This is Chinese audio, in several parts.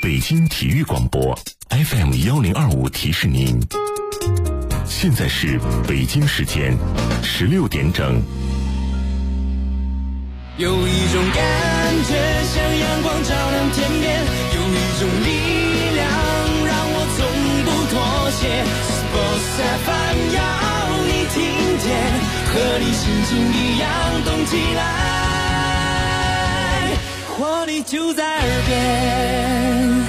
北京体育广播 FM1025提示您，现在是北京时间16点整。 有一种感觉像阳光照亮天边，有一种力量让我从不妥协。Sports FM 要你听见，和你心情一样动起来，活力就在耳边。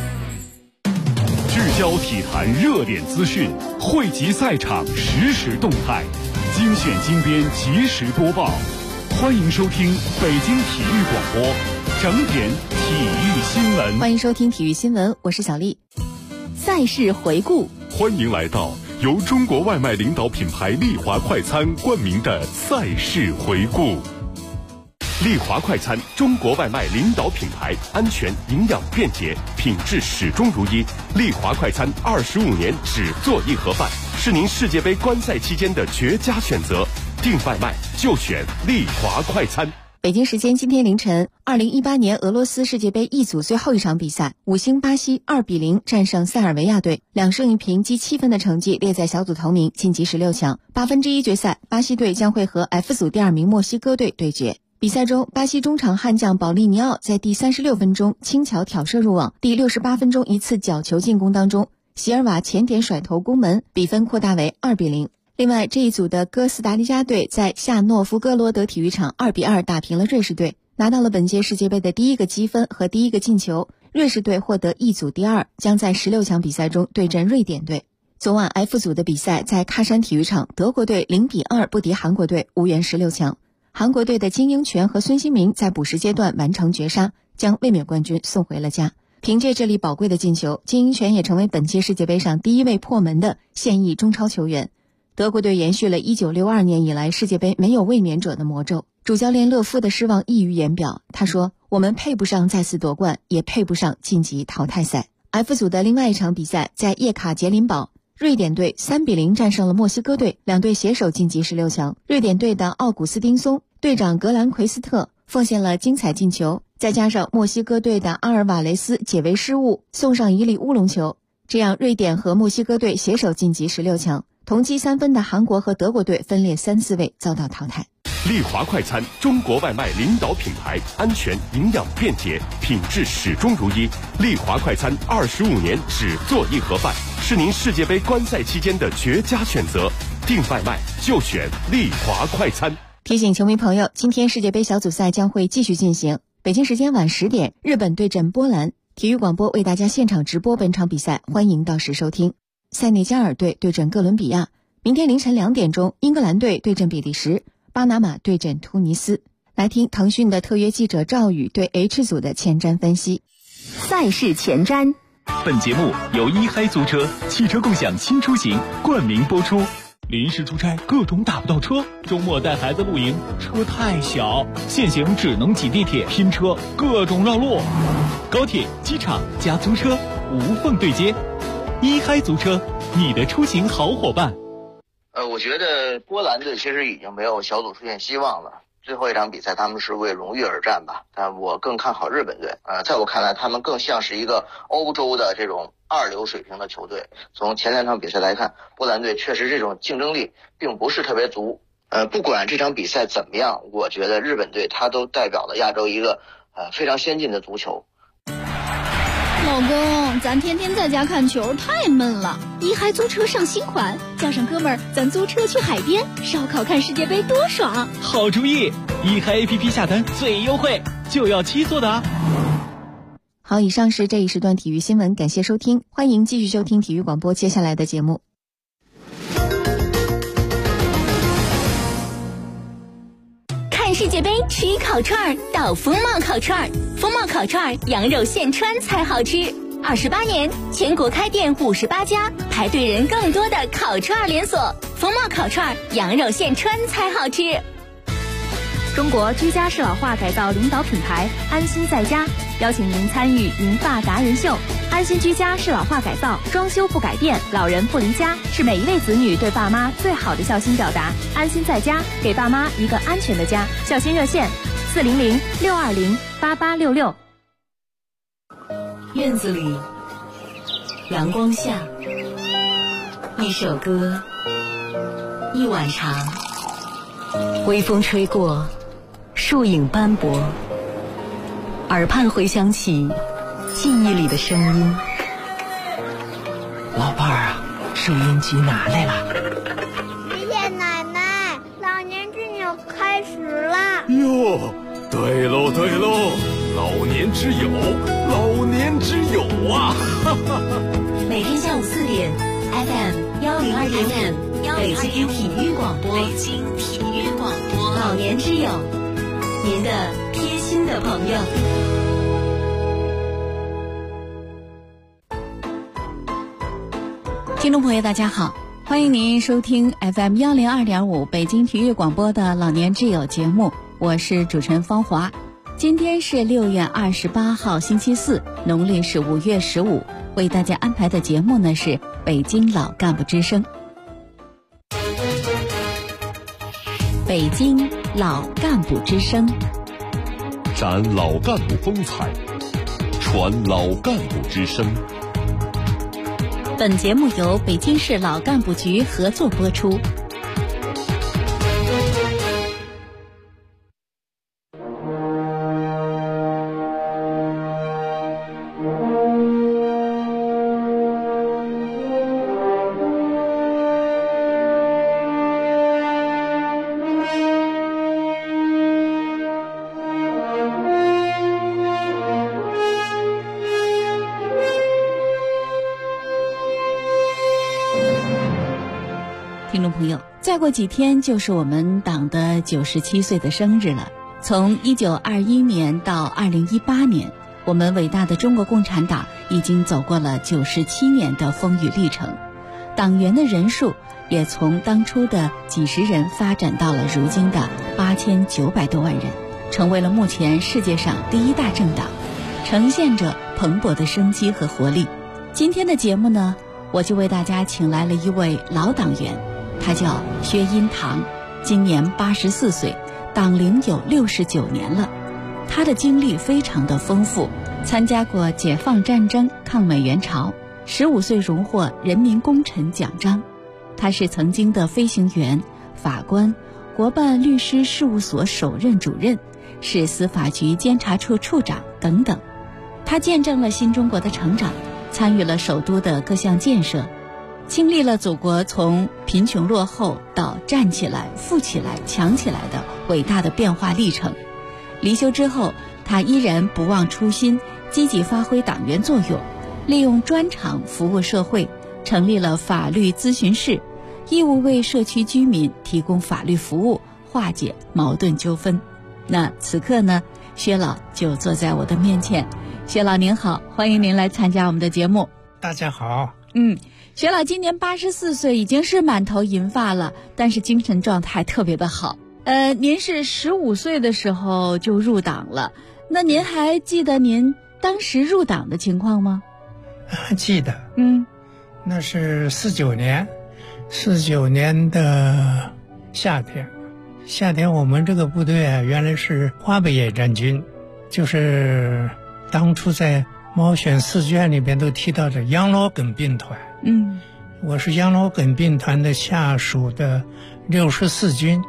聚焦体坛热点资讯，汇集赛场实时动态，精选精编及时播报。欢迎收听北京体育广播整点体育新闻。 欢迎收听体育新闻，我是小丽。赛事回顾， 欢迎来到由中国外卖领导品牌丽华快餐冠名的赛事回顾。丽华快餐，中国外卖领导品牌，安全、营养、便捷，品质始终如一。丽华快餐25年只做一盒饭，是您世界杯观赛期间的绝佳选择。订外卖就选丽华快餐。 北京时间今天凌晨，2018年俄罗斯世界杯 E 组最后一场比赛，5星巴西2-0战胜塞尔维亚队，2胜1平积7分的成绩列在小组头名，晋级16强。1/8决赛，巴西队将会和 F 组第2名墨西哥队对决。比赛中，巴西中场悍将保利尼奥在第36分钟轻巧挑射入网，第68分钟一次角球进攻当中，席尔瓦前点甩头攻门，比分扩大为2-0。另外，这一组的哥斯达黎加队在夏诺夫哥罗德体育场2-2打平了瑞士队，拿到了本届世界杯的第一个积分和第一个进球。瑞士队获得 E 组第2，将在16强比赛中对阵瑞典队。昨晚 F 组的比赛在喀山体育场，德国队0-2不敌韩国队，无缘16强。韩国队的金英权和孙兴民在补时阶段完成绝杀，将卫冕冠军送回了家。凭借这粒宝贵的进球，金英权也成为本届世界杯上第一位破门的现役中超球员。德国队延续了1962年以来世界杯没有卫冕者的魔咒，主教练勒夫的失望溢于言表。他说，我们配不上再次夺冠，也配不上晋级淘汰赛。F 组的另外一场比赛在叶卡捷琳堡，瑞典队3-0战胜了墨西哥队，两队携手晋级16强。瑞典队的奥古斯丁松、队长格兰奎斯特奉献了精彩进球，再加上墨西哥队的阿尔瓦雷斯解围失误，送上一粒乌龙球，这样瑞典和墨西哥队携手晋级16强。同积3分的韩国和德国队分列3、4位遭到淘汰。 丽华快餐，中国外卖领导品牌，安全、营养、便捷，品质始终如一。丽华快餐25年只做一盒饭，是您世界杯观赛期间的绝佳选择。订外卖就选丽华快餐。 提醒球迷朋友，今天世界杯小组赛将会继续进行。北京时间晚10点，日本对阵波兰，体育广播为大家现场直播本场比赛，欢迎到时收听。塞内加尔队对阵哥伦比亚，明天凌晨2点钟，英格兰队对阵比利时，巴拿马对阵突尼斯。来听腾讯的特约记者赵宇对 H 组的前瞻分析。 赛事前瞻。 本节目由一嗨租车汽车共享新出行冠名播出。临时出差各种打不到车，周末带孩子露营车太小，现行只能挤地铁拼车，各种绕路。高铁、机场加租车无缝对接。一嗨租车，你的出行好伙伴。 我觉得波兰队其实已经没有小组出现希望了。最后一场比赛他们是为荣誉而战吧，但我更看好日本队。在我看来，他们更像是一个欧洲的这种2流水平的球队。从前2场比赛来看，波兰队确实这种竞争力并不是特别足。不管这场比赛怎么样，我觉得日本队他都代表了亚洲一个非常先进的足球。 老公，咱天天在家看球太闷了，一嗨租车上新款，叫上哥们儿，咱租车去海边烧烤看世界杯多爽！ 好主意，一嗨 APP 下单最优惠，就要7座的啊！ 好，以上是这一时段体育新闻，感谢收听，欢迎继续收听体育广播接下来的节目。 看世界杯吃烤串到风貌烤串，风貌烤串羊肉现穿才好吃。28年，全国开店58家，排队人更多的烤串连锁。风貌烤串羊肉现穿才好吃。 中国居家适老化改造领导品牌安心在家邀请您参与银发达人秀。安心居家适老化改造，装修不改变，老人不离家，是每一位子女对爸妈最好的孝心表达。安心在家，给爸妈一个安全的家。孝心热线：400-620-8866。 院子里，阳光下，一首歌，一碗茶，微风吹过，树影斑驳，耳畔回响起记忆里的声音。 老伴儿啊，收音机拿来了。 爷爷奶奶，老年之友开始了。 哟，对喽对喽，老年之友，老年之友啊！ 每天下午4点 FM102.5北京体育广播，北京体育广播，老年之友，您的贴心的朋友。 听众朋友大家好，欢迎您收听 FM102.5北京体育广播的老年之友节目，我是主持人方华。今天是6月28号星期四，农历是5月15，为大家安排的节目呢是北京老干部之声。北京老干部之声， 展老干部风采，传老干部之声。 本节目由北京市老干部局合作播出。听众朋友，再过几天就是我们党的97岁的生日了。从1921年到2018年，我们伟大的中国共产党已经走过了97年的风雨历程，党员的人数也从当初的几十人发展到了如今的8900多万人，成为了目前世界上第一大政党，呈现着蓬勃的生机和活力。今天的节目呢，我就为大家请来了一位老党员，他叫薛荫堂，今年84岁，党龄有69年了。他的经历非常的丰富，参加过解放战争、抗美援朝，15岁荣获人民功臣奖章。他是曾经的飞行员、法官、国办律师事务所首任主任，是司法局监察处处长等等。他见证了新中国的成长，参与了首都的各项建设，经历了祖国从贫穷落后到站起来、富起来、强起来的伟大的变化历程。离休之后，他依然不忘初心，积极发挥党员作用，利用专长服务社会，成立了法律咨询室，义务为社区居民提供法律服务，化解矛盾纠纷。那此刻呢，薛老就坐在我的面前。薛老您好，欢迎您来参加我们的节目。 大家好。 薛老今年84岁，已经是满头银发了，但是精神状态特别的好。您是15岁的时候就入党了，那您还记得您当时入党的情况吗？ 记得。那是49年的夏天我们这个部队啊，原来是华北野战军，就是当初在毛选4卷里边都提到的杨罗耿兵团。我是杨罗耿兵团的下属的64军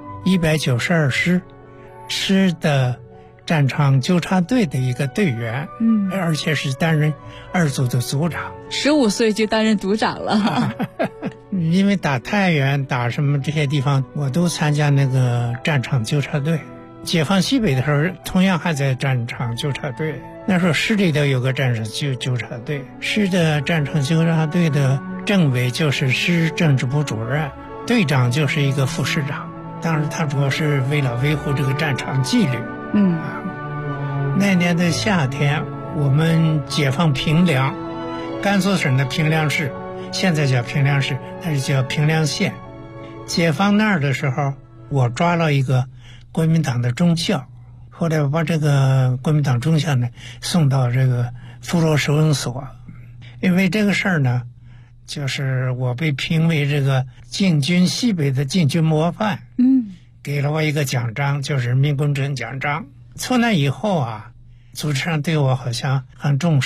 192师的战场纠察队的一个队员，而且是担任2组的组长。 15岁就担任组长了。 因为打太原、打什么这些地方，我都参加那个战场纠察队。解放西北的时候，同样还在战场纠察队。那时候师里头有个战场纠察队，师的战场纠察队的政委就是师政治部主任，队长就是一个副师长。当然他主要是为了维护这个战场纪律。那年的夏天，我们解放平凉，甘肃省的平凉市，现在叫平凉市，但是叫平凉县。解放那儿的时候，我抓了一个国民党的中校，后来我把这个国民党中校呢送到这个福州收容所。因为这个事儿呢，就是我被评为这个进军西北的进军模范，给了我一个奖章，就是人民功臣奖章。从那以后啊，组织上对我好像很重视，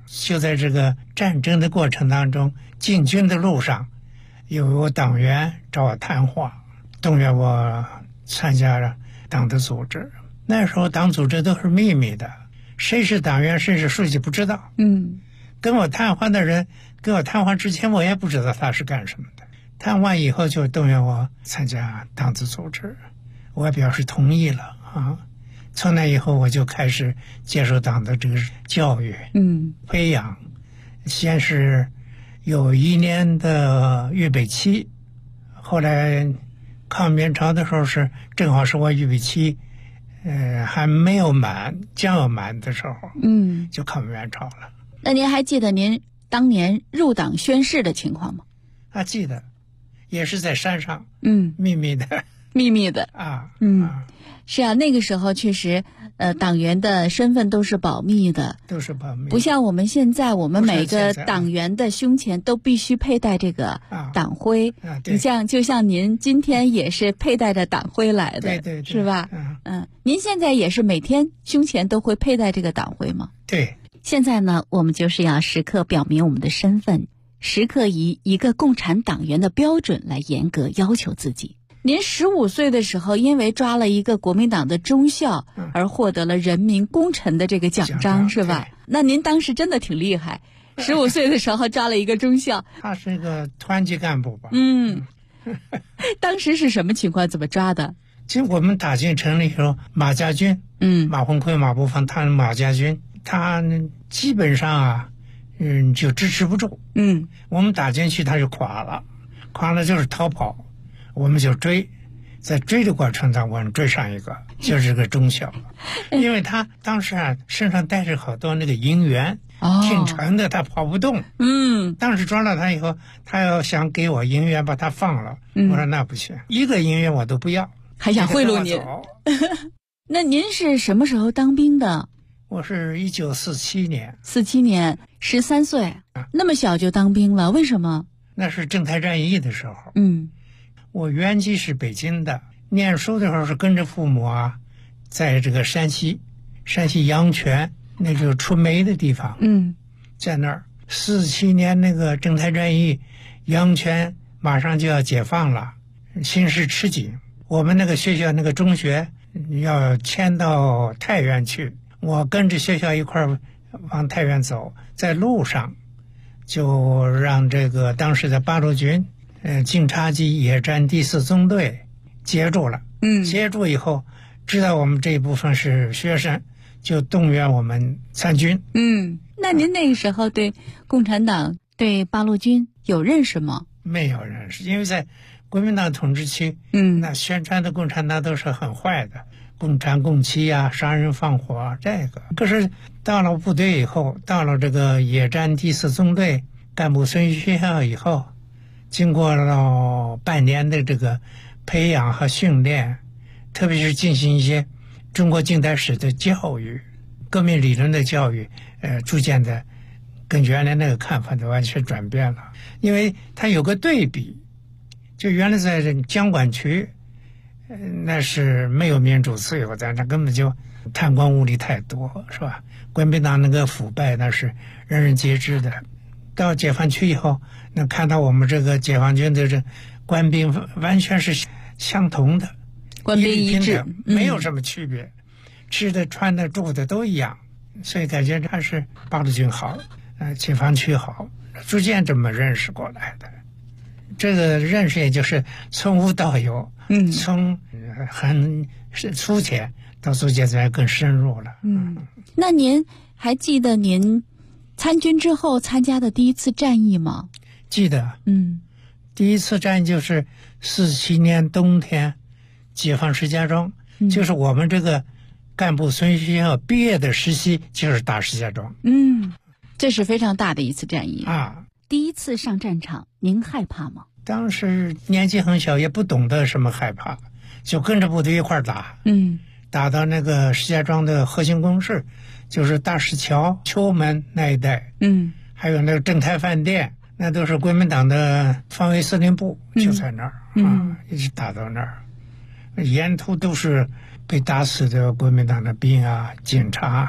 就在这个战争的过程当中，进军的路上，有党员找我谈话，动员我参加党的组织。那时候党组织都是秘密的，谁是党员谁是书记不知道。跟我谈话的人，跟我谈话之前我也不知道他是干什么的。谈完以后就动员我参加党的组织，我也表示同意了啊。从那以后我就开始接受党的这个教育，培养。先是有1年的预备期，后来抗美援朝的时候正好是我预备期还没有满，将要满的时候，就抗美援朝了。 那您还记得您当年入党宣誓的情况吗？ 记得，也是在山上，秘密的啊， 是啊，那个时候确实，党员的身份都是保密的，不像我们现在，我们每个党员的胸前都必须佩戴这个党徽。你就像您今天也是佩戴着党徽来的， 对， 是吧？您现在也是每天胸前都会佩戴这个党徽吗？ 对。 现在呢，我们就是要时刻表明我们的身份，时刻以一个共产党员的标准来严格要求自己。您15岁的时候，因为抓了一个国民党的中校，而获得了人民功臣的这个奖章，是吧？那您当时真的挺厉害，15岁的时候抓了一个中校。 他是一个团级干部吧？ 当时是什么情况？怎么抓的？ 就我们打进城里以后，马家军，马鸿逵、马步芳，他们马家军，他基本上就支持不住。我们打进去他就垮了就是逃跑。我们就追，在追的过程中我们追上一个，就是个中校。因为他当时身上带着好多那个银元，挺沉的，他跑不动。当时抓了他以后，他要想给我银元把他放了，我说那不行，一个银元我都不要， 还想贿赂您。那您是什么时候当兵的？ 我是1947年。 47年，13岁，那么小就当兵了，为什么？ 那是正太战役的时候。我原籍是北京的，念书的时候是跟着父母在这个山西阳泉，那就是出煤的地方。在那儿47年那个正太战役，阳泉马上就要解放了，形势吃紧。我们那个学校那个中学要迁到太原去，我跟着学校一块儿往太原走，在路上就让这个当时的八路军晋察冀野战第4纵队截住了。截住以后，知道我们这一部分是学生，就动员我们参军。 那您那个时候对共产党、对八路军有认识吗？ 没有认识，因为在国民党统治期，那宣传的共产党都是很坏的，共产共妻杀人放火这个。可是到了部队以后，到了这个野战第4纵队干部孙学校以后，经过了半年的这个培养和训练，特别是进行一些中国近代史的教育、革命理论的教育，逐渐的跟原来那个看法都完全转变了。因为它有个对比，就原来在江管区，那是没有民主自由的，那根本就贪官污吏太多，是吧？国民党那个腐败那是人人皆知的。到解放区以后，能看到我们这个解放军的这官兵完全是相同的， 官兵一致， 没有什么区别，吃的、穿的、住的都一样，所以感觉还是八路军好，解放区好，逐渐这么认识过来的。这个认识也就是从无到有，从很粗浅到逐渐才更深入了。 那您还记得您参军之后参加的第一次战役吗？ 记得。第一次战役就是47年冬天解放石家庄，就是我们这个干部孙学校毕业的实习就是打石家庄。 这是非常大的一次战役第一次上战场，您害怕吗？ 当时年纪很小，也不懂得什么害怕，就跟着部队一块打。打到那个石家庄的核心工事，就是大石桥、秋门那一带。还有那个正太饭店，那都是国民党的防卫司令部，就在那儿一直打到那儿，沿途都是被打死的国民党的兵警察。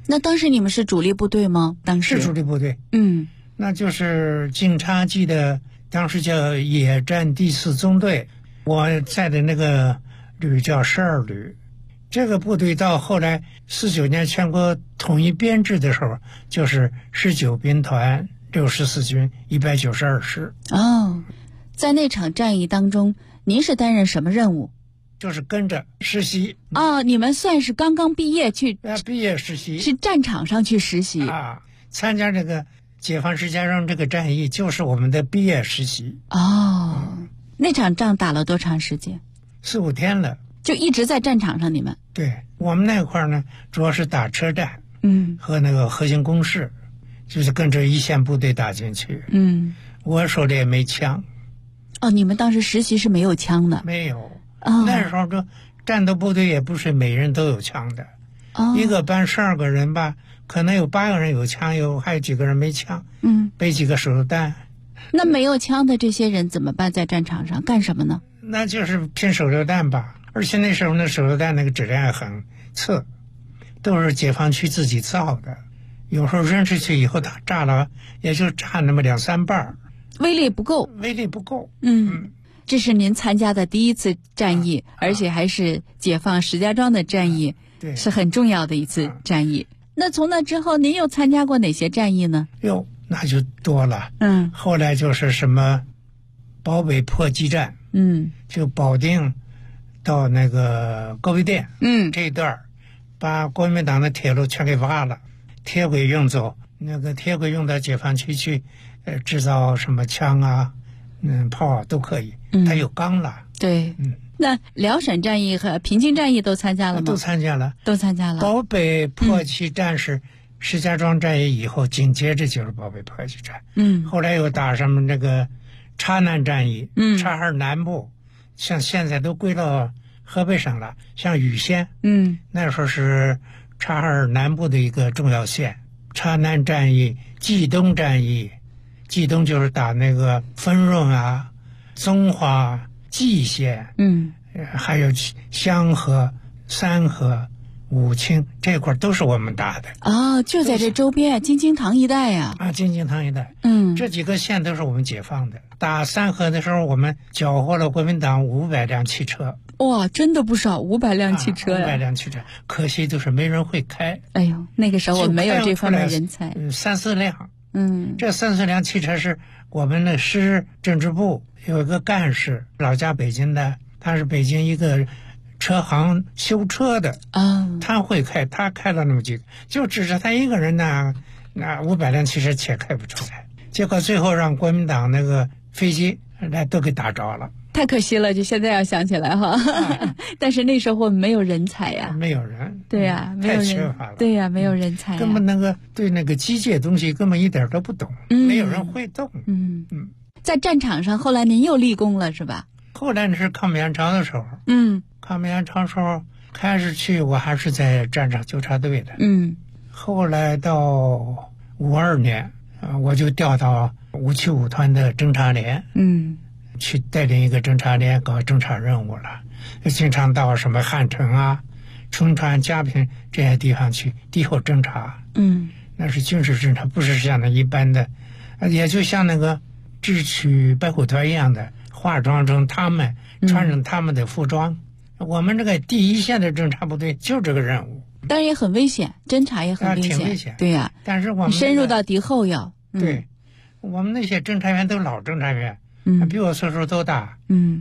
那当时你们是主力部队吗？当时是主力部队。那就是警察局的，当时叫野战第4纵队，我在的那个旅叫12旅。这个部队到后来49年全国统一编制的时候，就是19兵团64军192师。 在那场战役当中，您是担任什么任务？ 就是跟着实习。 你们算是刚刚毕业去毕业实习， 是战场上去实习参加这个解放石家庄这个战役，就是我们的毕业实习。 那场仗打了多长时间 ？4、5天了， 就一直在战场上。你们？ 对，我们那块儿呢，主要是打车站，和那个核心工事，就是跟着一线部队打进去。我手里也没枪。 你们当时实习是没有枪的？ 没有。那时候这战斗部队也不是每人都有枪的。一个班12个人吧，可能有8个人有枪，还有几个人没枪。背几个手榴弹。 那没有枪的这些人怎么办？在战场上干什么呢？ 那就是拼手榴弹吧。而且那时候那手榴弹那个质量很次，都是解放区自己造的，有时候扔出去以后它炸了，也就炸那么2、3瓣， 威力不够。这是您参加的第一次战役，而且还是解放石家庄的战役，是很重要的一次战役。那从那之后，您又参加过哪些战役呢？ 那就多了。后来就是什么保北破击战，就保定到那个高碑店，这一段把国民党的铁路全给挖了，铁轨运走，那个铁轨用到解放区去，制造什么枪啊、炮啊都可以。它有钢了。 对。那辽沈战役和平津战役都参加了吗？ 都参加了。保北破击战是石家庄战役以后，紧接着就是保北破击战。后来又打什么那个察南战役，察哈尔南部，像现在都归到河北省了，像禹县，那时候是察哈尔南部的一个重要县。察南战役、冀东战役，冀东就是打那个丰润啊、遵化、蓟县，还有香河、三河、武清这块都是我们打的。 就在这周边，京津塘一带呀。 京津塘一带。这几个县都是我们解放的。打三河的时候，我们缴获了国民党500辆汽车。 哇，真的不少，500辆汽车呀！500 辆汽车，可惜就是没人会开。 哎呦，那个时候我们没有这方面人才。 3、4辆。这3、4辆汽车是我们的师政治部有一个干事，老家北京的，他是北京一个车行修车的他会开，他开了那么几个，就指着他一个人呢，那500辆汽车且开不出来，结果最后让国民党那个飞机来都给打着了。 太可惜了，就现在要想起来哈。但是那时候没有人才呀， 没有人， 对呀，没有人， 太缺乏了， 对呀，没有人才， 根本那个对那个机械东西根本一点都不懂，没有人会动。 在战场上，后来您又立功了是吧？ 后来是抗美援朝的时候，抗美援朝时候开始去，我还是在战场纠察队的，后来到52年，我就调到575团的侦察连，去带领一个侦察连搞侦察任务了，经常到什么汉城啊、春川、嘉平这些地方去敌后侦察。那是军事侦察，不是像那一般的，也就像那个智取白虎团一样的，化妆成他们，穿上他们的服装。我们这个第一线的侦察部队就这个任务， 当然也很危险，侦察也很危险， 挺危险。 对呀， 但是我们深入到敌后要。 对，我们那些侦察员都老侦察员。比我岁数都大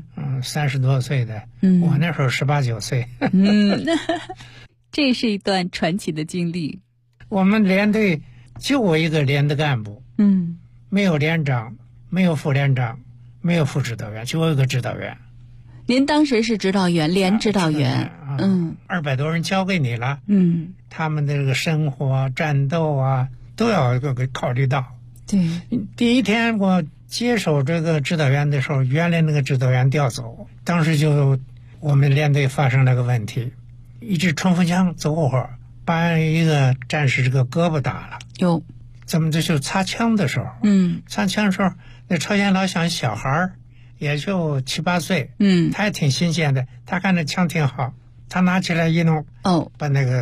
，30多岁的，我那时候18、19岁。 这是一段传奇的经历。 我们连队就我一个连的干部，没有连长，没有副连长，没有副指导员，就我一个指导员。 您当时是指导员，连指导员 ，200多人交给你了，他们的这个生活、战斗啊，都要给考虑到。 对， 第一天我接手这个指导员的时候，原来那个指导员调走，当时就我们连队发生了个问题，一支冲锋枪走火，把一个战士这个胳膊打了。 有， 咱们这就擦枪的时候，擦枪的时候，那朝鲜老乡小孩也就7、8岁， 嗯， 他也挺新鲜的，他看那枪挺好，他拿起来一弄， 哦， 把那个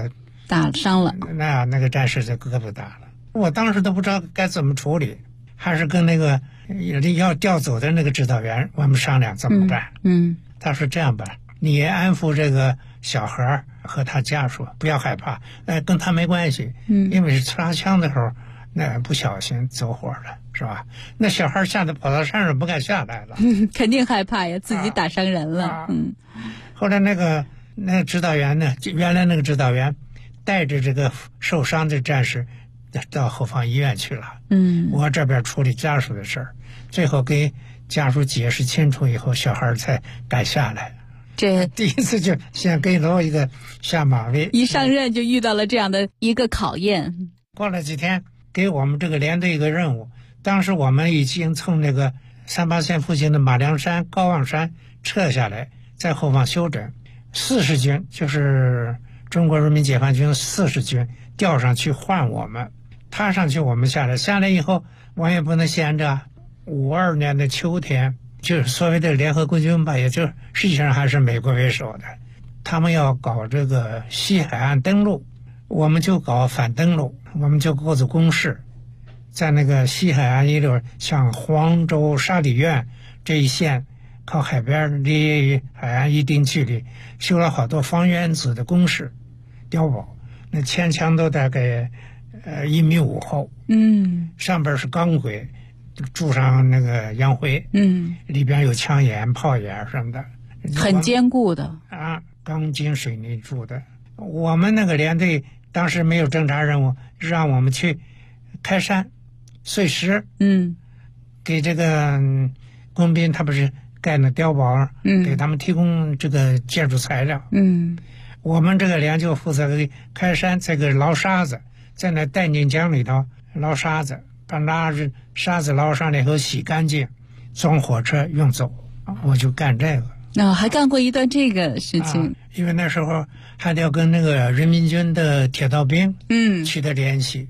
打伤了。 那个战士的胳膊打了，我当时都不知道该怎么处理，还是跟那个要调走的那个指导员我们商量怎么办。他说这样吧，你安抚这个小孩和他家属，不要害怕，跟他没关系。因为是擦枪的时候，那不小心走火了，是吧？那小孩吓得跑到山上不敢下来了。 肯定害怕呀，自己打伤人了。 后来那个指导员呢，原来那个指导员带着这个受伤的战士到后方医院去了。我这边处理家属的事儿，最后给家属解释清楚以后，小孩才敢下来。这第一次就先给了我一个下马威， 一上任就遇到了这样的一个考验。 过了几天，给我们这个连队一个任务，当时我们已经从那个三八线附近的马梁山、高望山撤下来，在后方休整。40军就是中国人民解放军40军调上去换我们，他上去我们下来，下来以后我也不能闲着。52年的秋天，就是所谓的联合国军吧，也就实际上还是美国为首的，他们要搞这个西海岸登陆，我们就搞反登陆，我们就构筑工事，在那个西海岸一溜，像黄州、沙底院这一线，靠海边离海岸一定距离，修了好多方圆子的工事碉堡，那前墙都大概1.5米厚，上边是钢轨，筑上那个洋灰，里边有枪眼、炮眼什么的， 很坚固的啊，钢筋水泥筑的。我们那个连队当时没有侦察任务，让我们去开山碎石，给这个工兵他不是盖那碉堡，给他们提供这个建筑材料，我们这个连就负责开山，这个捞沙子，在那戴宁江里头捞沙子，把沙子捞上来以后洗干净，装火车运走，我就干这个。 还干过一段这个事情。 因为那时候还得要跟那个人民军的铁道兵取得联系。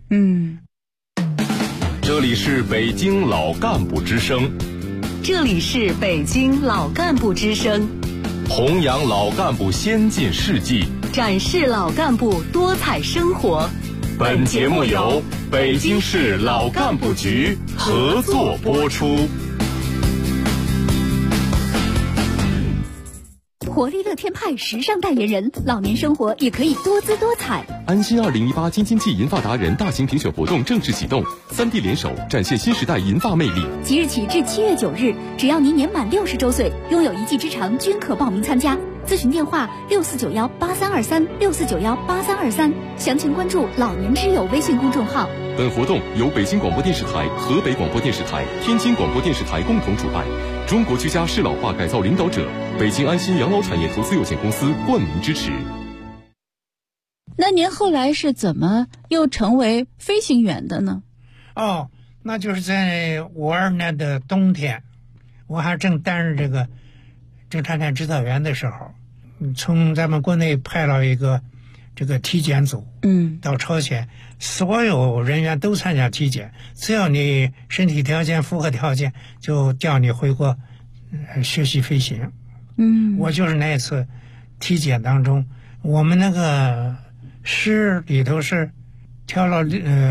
这里是北京老干部之声， 这里是北京老干部之声， 弘扬老干部先进事迹， 展示老干部多彩生活。 本节目由北京市老干部局合作播出。 活力乐天派时尚代言人，老年生活也可以多姿多彩。 安心2018京津冀银发达人大型评选活动正式启动，3地联手展现新时代银发魅力。 即日起至7月9日，只要您年满60周岁，拥有1技之长，均可报名参加。咨询电话64918364918323，详情关注老年之友微信公众号。 本活动由北京广播电视台、河北广播电视台、天津广播电视台共同主办，中国居家适老化改造领导者北京安心养老产业投资有限公司冠名支持。 那您后来是怎么又成为飞行员的呢？ 那就是在52年的冬天，我还正担任这个侦察连指导员的时候，从咱们国内派了一个这个体检组，到朝鲜，所有人员都参加体检，只要你身体条件符合条件，就调你回国学习飞行。我就是那一次体检当中，我们那个师里头是挑了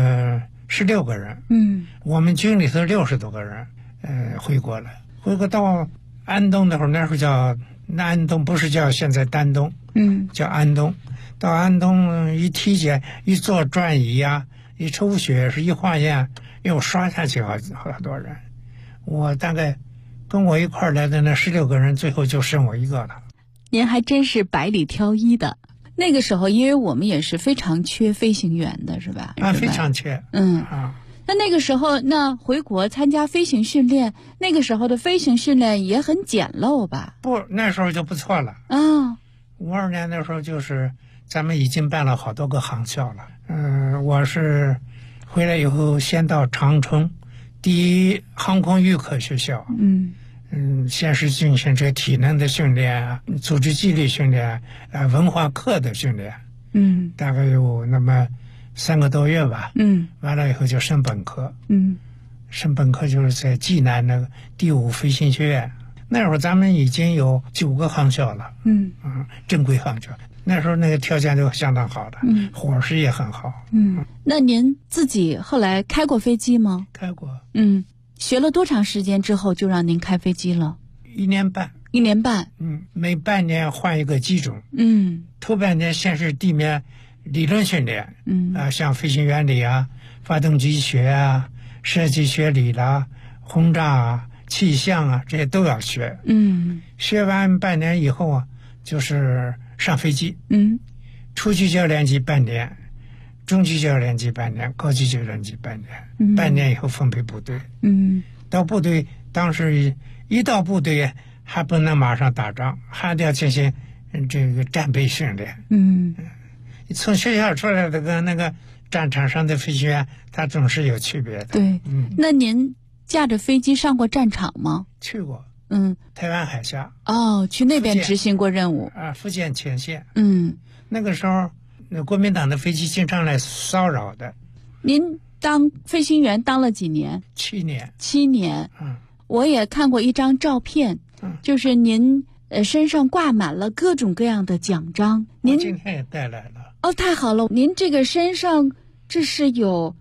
16个人，我们军里头60多个人回国了。回国到安东的时候，那时候叫安东，不是叫现在丹东，叫安东。到安东一体检，一做转移啊，一抽血是一化验，又刷下去好多人。我大概跟我一块儿来的那16个人，最后就剩我一个了。 您还真是百里挑一的。那个时候，因为我们也是非常缺飞行员的，是吧？ 非常缺。 那个时候，那回国参加飞行训练，那个时候的飞行训练也很简陋吧？ 不，那时候就不错了。52年的时候，就是咱们已经办了好多个航校了。我是回来以后先到长春第一航空预科学校。先是进行这体能的训练，组织纪律训练，文化课的训练。大概有那么3个多月吧。完了以后就升本科。升本科就是在济南那个第5飞行学院。那会儿咱们已经有9个航校了。正规航校， 那时候那个条件都相当好的，伙食也很好。 那您自己后来开过飞机吗？ 开过。 学了多长时间之后就让您开飞机了 ？1年半。 1年半。 每半年换一个机种。头半年先是地面理论训练，像飞行原理啊、发动机学啊、设计学理啦、轰炸啊、气象啊，这些都要学。学完半年以后啊，就是上飞机。初级教练级半年，中级教练级半年，高级教练级半年。半年以后分配部队。到部队，当时一到部队还不能马上打仗，还得要进行这个战备训练。从学校出来的跟那个战场上的飞行员，他总是有区别的。 对。那您驾着飞机上过战场吗？ 去过。台湾海峡。 去那边执行过任务。 福建前线。那个时候，那国民党的飞机经常来骚扰的。 您当飞行员当了几年 ？7年。 7年。我也看过一张照片，就是您身上挂满了各种各样的奖章。您今天也带来了。 太好了！您这个身上这是有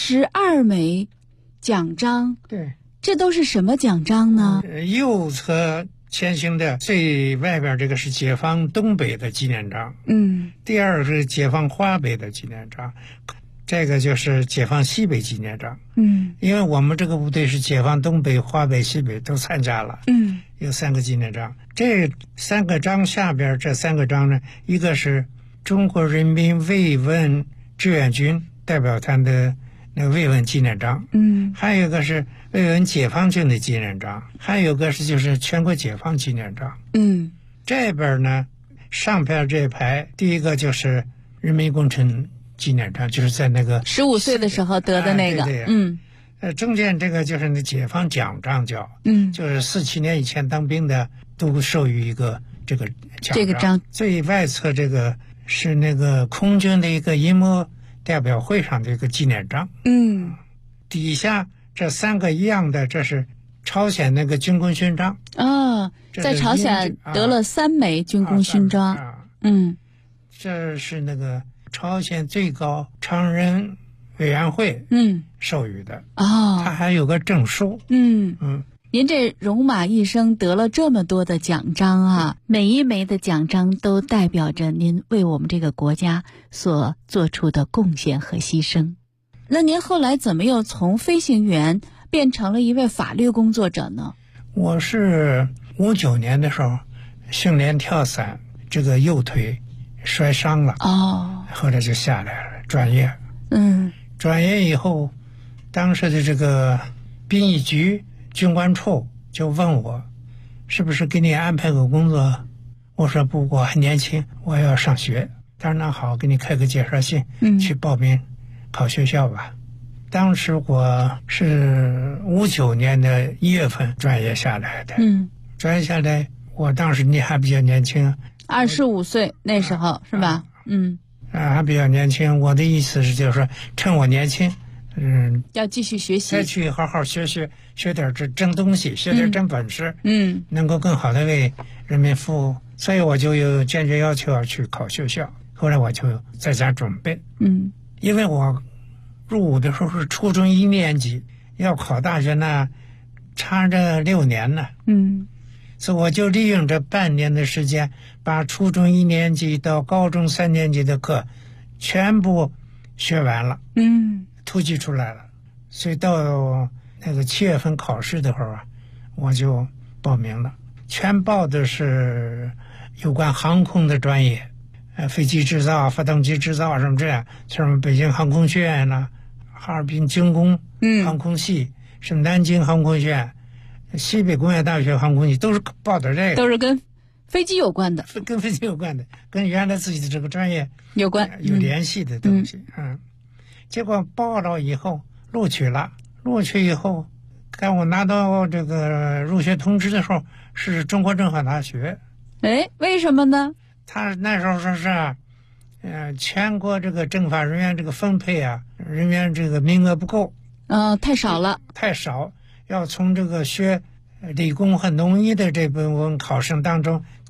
12枚奖章。 对。 这都是什么奖章呢？ 右侧前行的最外边这个是解放东北的纪念章。第二个是解放华北的纪念章，这个就是解放西北纪念章。因为我们这个部队是解放东北、华北、西北都参加了。有3个纪念章。这3个章下边这3个章呢，一个是中国人民慰问志愿军代表团的那个慰问纪念章。还有一个是慰问解放军的纪念章，还有一个是就是全国解放纪念章。这边呢，上边这一排第一个就是人民工程纪念章，就是在那个 15岁的时候得的那个。 中间这个就是那解放奖章叫，就是47年以前当兵的都授予一个这个奖章。 这个章最外侧这个是那个空军的一个银幕代表会上的一个纪念章。底下这3个一样的，这是朝鲜那个军功勋章。 在朝鲜得了3枚军功勋章。 这是那个朝鲜最高常任委员会授予的。他还有个证书。 您这戎马一生得了这么多的奖章啊，每一枚的奖章都代表着您为我们这个国家所做出的贡献和牺牲。那您后来怎么又从飞行员变成了一位法律工作者呢？ 我是59年的时候训练跳伞，这个右腿摔伤了。后来就下来了，转业。转业以后，当时的这个殡仪局军官处就问我，是不是给你安排个工作？我说不，我还年轻，我要上学。他说那好，给你开个介绍信，去报名考学校吧。当时我是59年的1月份转业下来的。转业下来，我当时你还比较年轻 ，25岁那时候是吧？ 还比较年轻。我的意思是，就是说趁我年轻， 要继续学习， 再去好好学点真东西，学点真本事，能够更好的为人民服务。所以我就有坚决要求要去考学校。后来我就在家准备。因为我入伍的时候是初中1年级，要考大学呢，差着6年呢。所以我就利用这半年的时间，把初中1年级到高中3年级的课全部学完了。突击出来了。所以到那个7月份考试的时候啊，我就报名了。全报的是有关航空的专业，飞机制造、发动机制造什么这样，什么北京航空学院呐、哈尔滨精工航空系，什么南京航空学院、西北工业大学航空系，都是报的这个， 都是跟飞机有关的， 跟飞机有关的，跟原来自己的这个专业有关、 有联系的东西。结果报了以后录取了，录取以后，当我拿到这个入学通知的时候，是中国政法大学。 为什么呢？ 他那时候说是全国这个政法人员这个分配啊，人员这个名额不够， 太少了， 太少，要从这个学理工和农医的这部分考生当中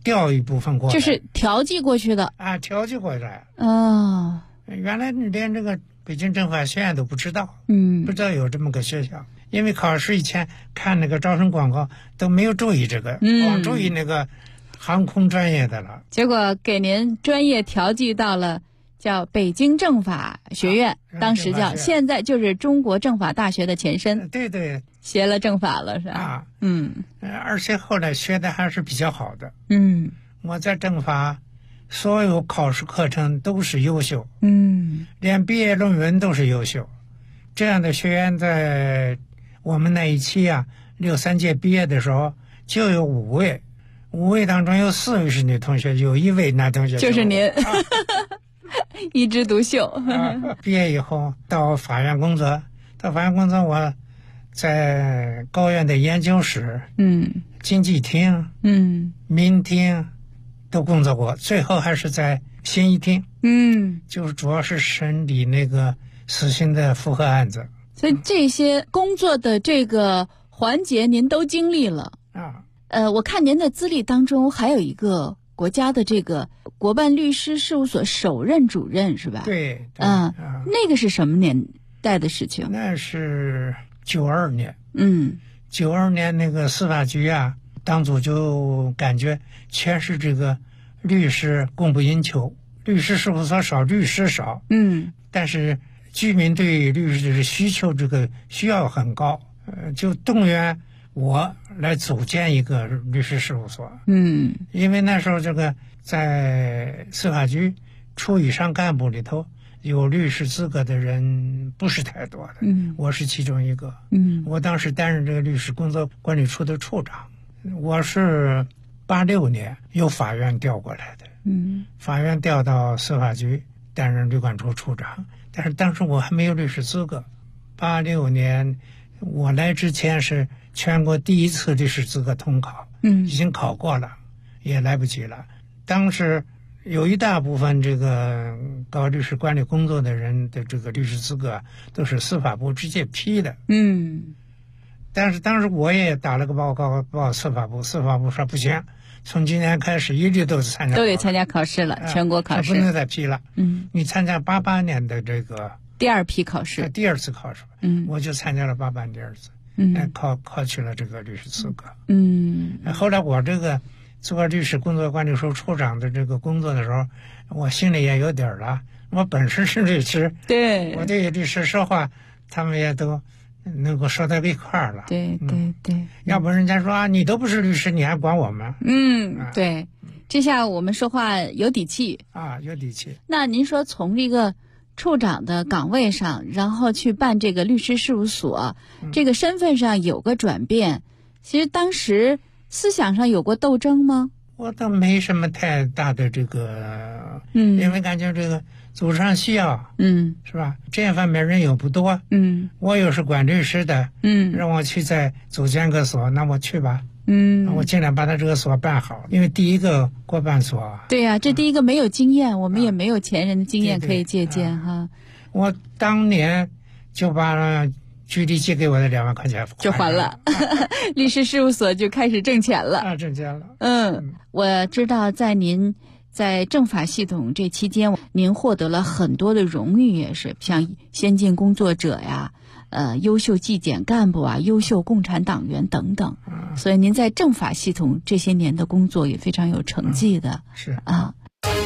调一部分过来， 就是调剂过去的啊，调剂过来。 哦， 原来连这个北京政法学院都不知道，不知道有这么个学校，因为考试以前看那个招生广告都没有注意这个，光注意那个航空专业的了。 结果给您专业调剂到了叫北京政法学院，当时叫，现在就是中国政法大学的前身。 对对， 学了政法了是吧？ 而且后来学的还是比较好的。我在政法所有考试课程都是优秀，连毕业论文都是优秀。这样的学员在我们那一期啊，63届毕业的时候就有5位，5位当中有4位是女同学，有1位男同学， 就是您，一枝独秀。 毕业以后到法院工作，我在高院的研究室、经济厅、民厅都工作过，最后还是在刑一厅，就是主要是审理那个死刑的复核案子。 所以这些工作的这个环节您都经历了啊。 我看您的资历当中还有一个国家的这个国办律师事务所首任主任是吧？ 对， 那个是什么年代的事情？ 那是92年。92年那个司法局啊，当组就感觉全是这个律师供不应求，律师事务所少，律师少。但是居民对律师的需求这个需要很高，就动员我来组建一个律师事务所。因为那时候这个在司法局处以上干部里头有律师资格的人不是太多的，我是其中一个。我当时担任这个律师工作管理处的处长。我是86年由法院调过来的，法院调到司法局担任律管处处长，但是当时我还没有律师资格。86年我来之前是全国第一次律师资格通考，已经考过了，也来不及了。当时有一大部分这个搞律师管理工作的人的这个律师资格都是司法部直接批的。但是当时我也打了个报告报司法部，司法部说不行，从今年开始一律都得参加考试了， 全国考试不能再批了。你参加88年的这个第2批考试， 第2次考试。我就参加了88第2次，考取了这个律师资格。后来我这个做律师工作管理处处长的这个工作的时候，我心里也有底儿了。我本身是律师， 对， 我对律师说话，他们也都能够说到一块儿了。 对， 要不人家说啊，你都不是律师，你还管我们？ 对，这下我们说话有底气啊，有底气。 那您说从这个处长的岗位上，然后去办这个律师事务所，这个身份上有个转变，其实当时思想上有过斗争吗？ 我倒没什么太大的这个，因为感觉这个组织上需要，是吧？这方面人又不多，我又是管律师的，让我去再组建个所，那我去吧，我尽量把他这个所办好，因为第一个国办所， 对呀，这第一个没有经验，我们也没有前人的经验可以借鉴哈。 我当年就把局里借给我的2万块钱就还了，律师事务所就开始挣钱了。 挣钱了。 我知道在您在政法系统这期间，您获得了很多的荣誉，也是像先进工作者呀、优秀纪检干部啊、优秀共产党员等等。所以您在政法系统这些年的工作也非常有成绩的。 是啊。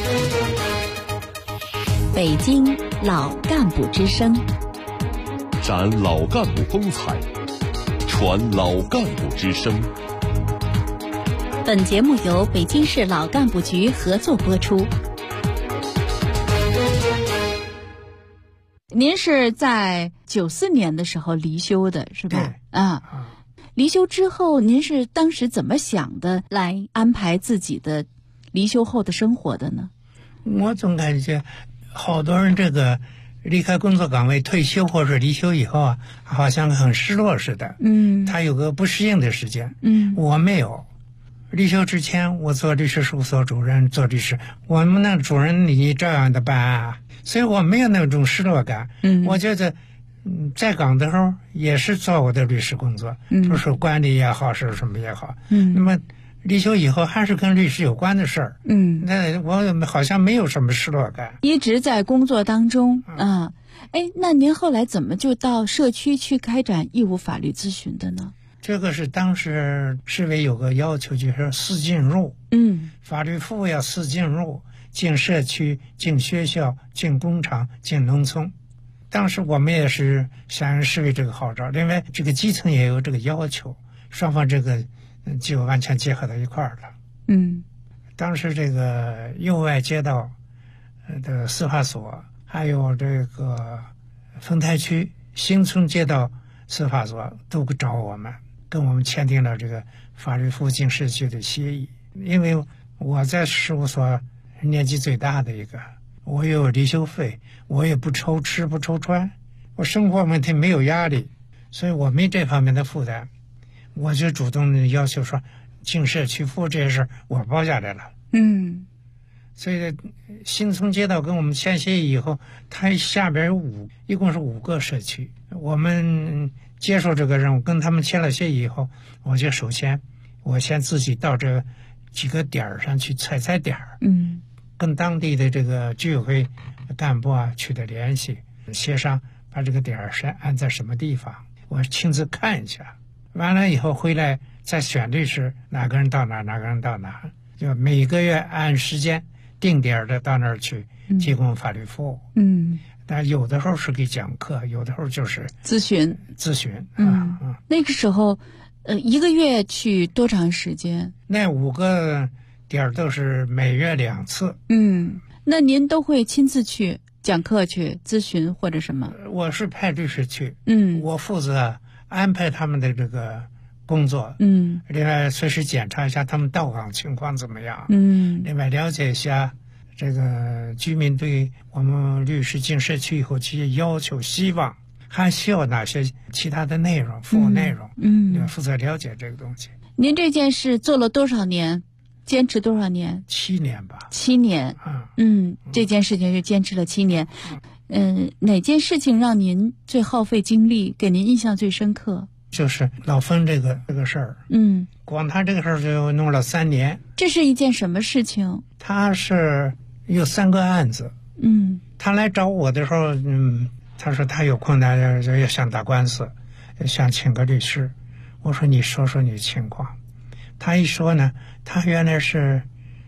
北京老干部之声。 展老干部风采，传老干部之声。 本节目由北京市老干部局合作播出。 您是在94年的时候离休的，是吧？离休之后，您是当时怎么想的来安排自己的离休后的生活的呢？ 我总感觉好多人这个离开工作岗位退休或者离休以后啊，好像很失落似的。他有个不适应的时间。我没有。离休之前我做律师事务所主任，做律师，我们那主任你照样的办案啊，所以我没有那种失落感。我觉得在岗的时候也是做我的律师工作，就是管理也好是什么也好。那么离休以后还是跟律师有关的事儿。那我好像没有什么失落感， 一直在工作当中啊。那您后来怎么就到社区去开展义务法律咨询的呢？ 这个是当时市委有个要求，就是4进入。法律服务要4进入，进社区、进学校、进工厂、进农村。当时我们也是响应市委这个号召，另外这个基层也有这个要求，双方这个就完全结合到一块儿了。当时这个右外街道的司法所，还有这个丰台区新村街道司法所都找我们，跟我们签订了这个法律服务进社区的协议。因为我在事务所年纪最大的一个，我有离休费，我也不愁吃不愁穿，我生活问题没有压力，所以我没这方面的负担。我就主动的要求说，进社区服务这些事我包下来了。所以新村街道跟我们签协议以后，它下边一共是5个社区，我们接受这个任务，跟他们签了协议以后，我就我先自己到这几个点上去踩点，跟当地的这个居委会干部啊取得联系，协商把这个点是安在什么地方，我亲自看一下，完了以后回来再选律师，哪个人到哪，哪个人到哪，就每个月按时间定点的到那儿去提供法律服务。但有的时候是给讲课，有的时候就是咨询。 那个时候一个月去多长时间？ 那5个点都是每月2次。 那您都会亲自去讲课去咨询或者什么？ 我是派律师去，我负责安排他们的这个工作，另外随时检查一下他们到岗情况怎么样，另外了解一下这个居民对我们律师进社区以后这些要求希望，还需要哪些其他的内容服务内容，负责了解这个东西。 您这件事做了多少年？坚持多少年 ？7年吧。 7年。这件事情就坚持了7年。哪件事情让您最耗费精力，给您印象最深刻？ 就是老冯这个事儿。光他这个事儿就弄了3年。 这是一件什么事情？ 他是有3个案子。他来找我的时候，他说他有困难，也想打官司，想请个律师。我说你说说你情况。他一说呢，他原来是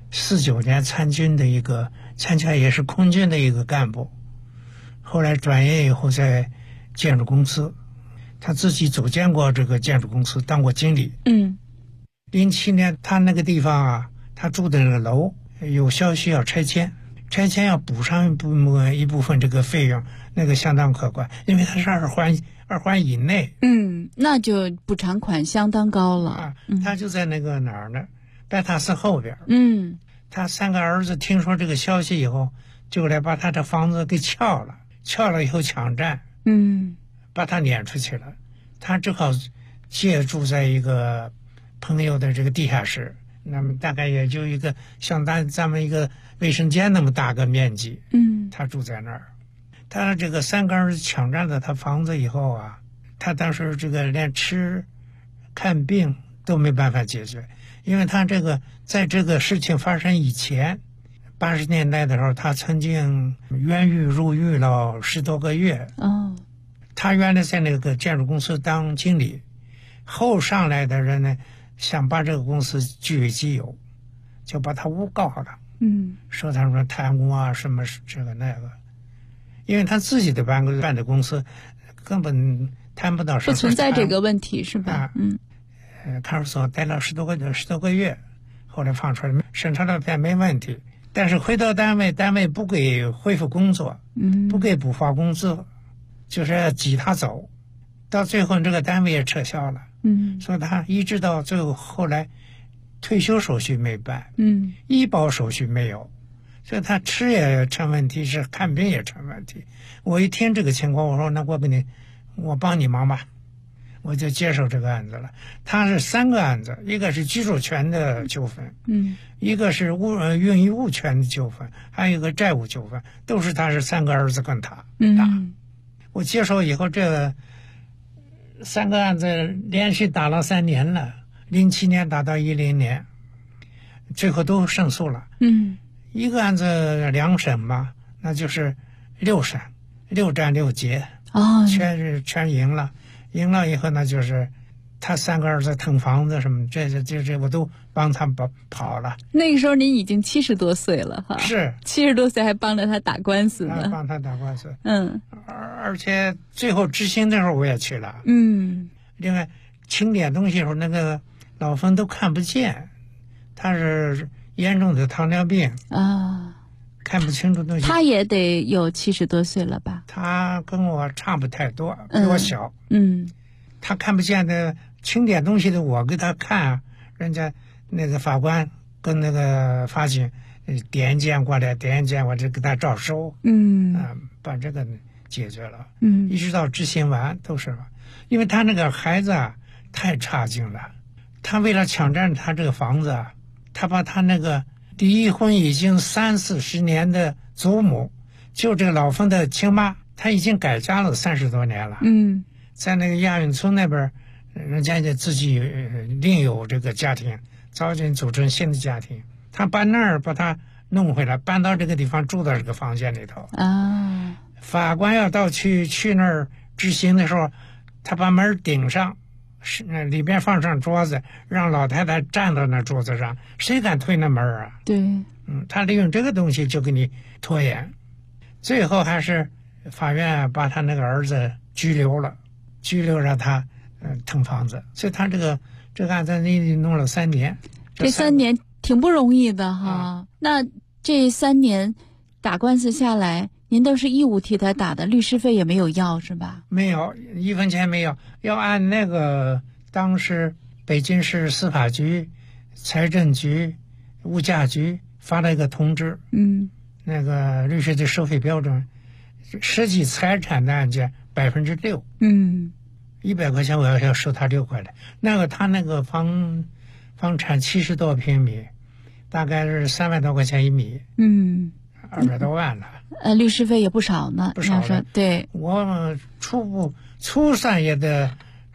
49年参加也是空军的一个干部，后来转业以后在建筑公司，他自己组建过这个建筑公司，当过经理。07年他那个地方啊，他住的那个楼有消息要拆迁要补上一部分这个费用，那个相当可观，因为它是二环以内。 那就补偿款相当高了。 他就在那个哪儿呢？拜塔寺后边。他3个儿子听说这个消息以后，就来把他的房子给撬了以后抢占，把他撵出去了。他只好借住在一个朋友的这个地下室，那么大概也就一个像咱们一个卫生间那么大个面积。他住在那儿。他这个3个儿子抢占了他房子以后啊，他当时这个连吃看病都没办法解决，因为他这个在这个事情发生以前，80年代的时候，他曾经冤狱入狱了10多个月。他原来在那个建筑公司当经理，后上来的人呢，想把这个公司据为己有，就把他诬告了。说他说贪污啊，什么这个那个，因为他自己的办的公司根本谈不到什么， 不存在这个问题是吧？ 看守所待了10多个月，后来放出来，审查了片没问题，但是回到单位不给恢复工作，不给补发工资，就是要挤他走，到最后这个单位也撤销了。所以他一直到最后后来退休手续没办，医保手续没有，所以他吃也成问题，是看病也成问题。我一听这个情况，我说那我帮你忙吧，我就接受这个案子了。他是3个案子，一个是居住权的纠纷，一个是孕育物权的纠纷，还有一个债务纠纷，都是他是3个儿子跟他打。我接手以后，这3个案子连续打了3年了，07年打到10年， 最后都胜诉了。一个案子2审嘛，那就是6审，6战6捷，全赢了。赢了以后呢，就是他3个儿子腾房子什么，这我都帮他跑了。 那个时候您已经70多岁了哈， 是 70多岁还帮着他打官司呢， 帮他打官司。而且最后执行的时候我也去了。另外清点东西的时候，那个老冯都看不见，他是严重的糖尿病啊，看不清楚东西。 他也得有70多岁了吧？ 他跟我差不太多，比我小。他看不见的清点东西的，我给他看，人家那个法官跟那个法警点检过来，就给他照收。把这个解决了。一直到执行完都是，因为他那个孩子啊太差劲了，他为了抢占他这个房子，他把他那个离婚已经30-40年的祖母，就这个老冯的亲妈，他已经改嫁了30多年了。在那个亚运村那边，人家就自己另有这个家庭，早点组成新的家庭。他把他弄回来，搬到这个地方，住到这个房间里头。法官要到去那儿执行的时候，他把门顶上，里边放上桌子，让老太太站到那桌子上，谁敢推那门啊？ 对， 他利用这个东西就给你拖延，最后还是法院把他那个儿子拘留让他腾房子，所以他这个案子弄了3年。 这3年挺不容易的哈。那这3年打官司下来，您都是义务替他打的，律师费也没有要是吧？ 没有，1分钱没有，要按那个当时北京市司法局、财政局、物价局发了一个通知，那个律师的收费标准，涉及财产的案件6%，100块钱我要收他6块的。他那个房产70多平米，大概是300多块钱1米，200多万了。 律师费也不少呢， 不少了。 对， 我初算也得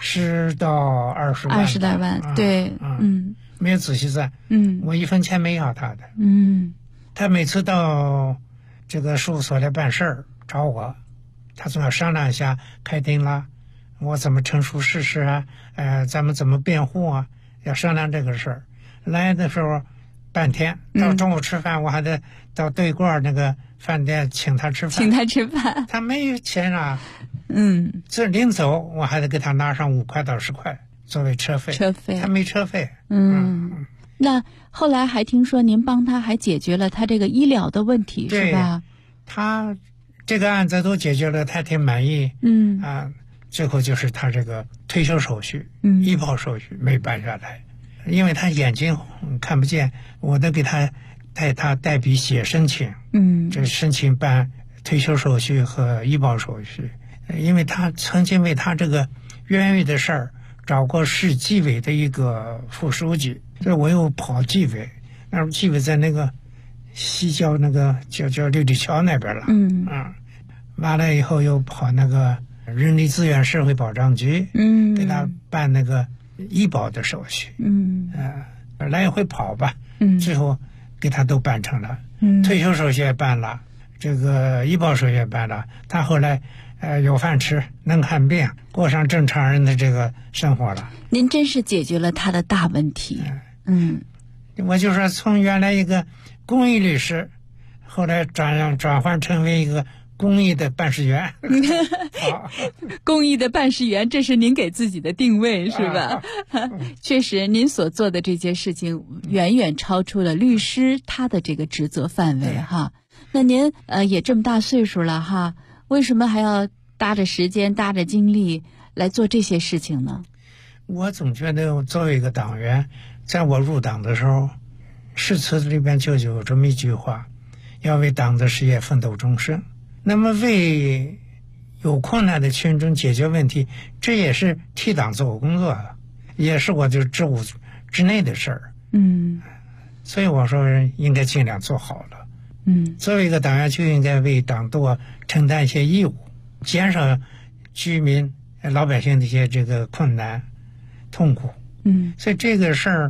10到20万 ，20来万，对， 没有仔细算，我1分钱没要他的，他每次到这个事务所来办事儿找我，他总要商量一下开庭了，我怎么陈述事实啊，咱们怎么辩护啊，要商量这个事儿。来的时候半天，到中午吃饭，我还得到对过那个饭店请他吃饭，他没有钱啊。这临走我还得给他拿上5块到10块作为车费，他没车费。 那后来还听说您帮他还解决了他这个医疗的问题，是吧？ 他这个案子都解决了，他挺满意。最后就是他这个退休手续、医保手续没办下来，因为他眼睛看不见，我得给他代笔写申请。这申请办退休手续和医保手续，因为他曾经为他这个冤狱的事儿找过市纪委的一个副书记，所以我又跑纪委，那时候纪委在那个西郊那个叫六里桥那边了。完了以后又跑那个人力资源社会保障局，给他办那个医保的手续。来回跑吧，最后给他都办成了。退休手续也办了，这个医保手续也办了，他后来有饭吃，能看病，过上正常人的这个生活了。 您真是解决了他的大问题。 我就说从原来一个公益律师，后来转换成为一个公益的办事员。 公益的办事员，这是您给自己的定位是吧？确实您所做的这件事情远远超出了律师他的这个职责范围哈。那您也这么大岁数了哈，为什么还要搭着时间搭着精力来做这些事情呢？ 我总觉得作为一个党员，在我入党的时候，誓词里边就有这么一句话，要为党的事业奋斗终生。那么为有困难的群众解决问题，这也是替党做工作，也是我的职务之内的事儿。所以我说应该尽量做好了。作为一个党员就应该为党多承担一些义务，减少居民老百姓的一些这个困难痛苦。所以这个事儿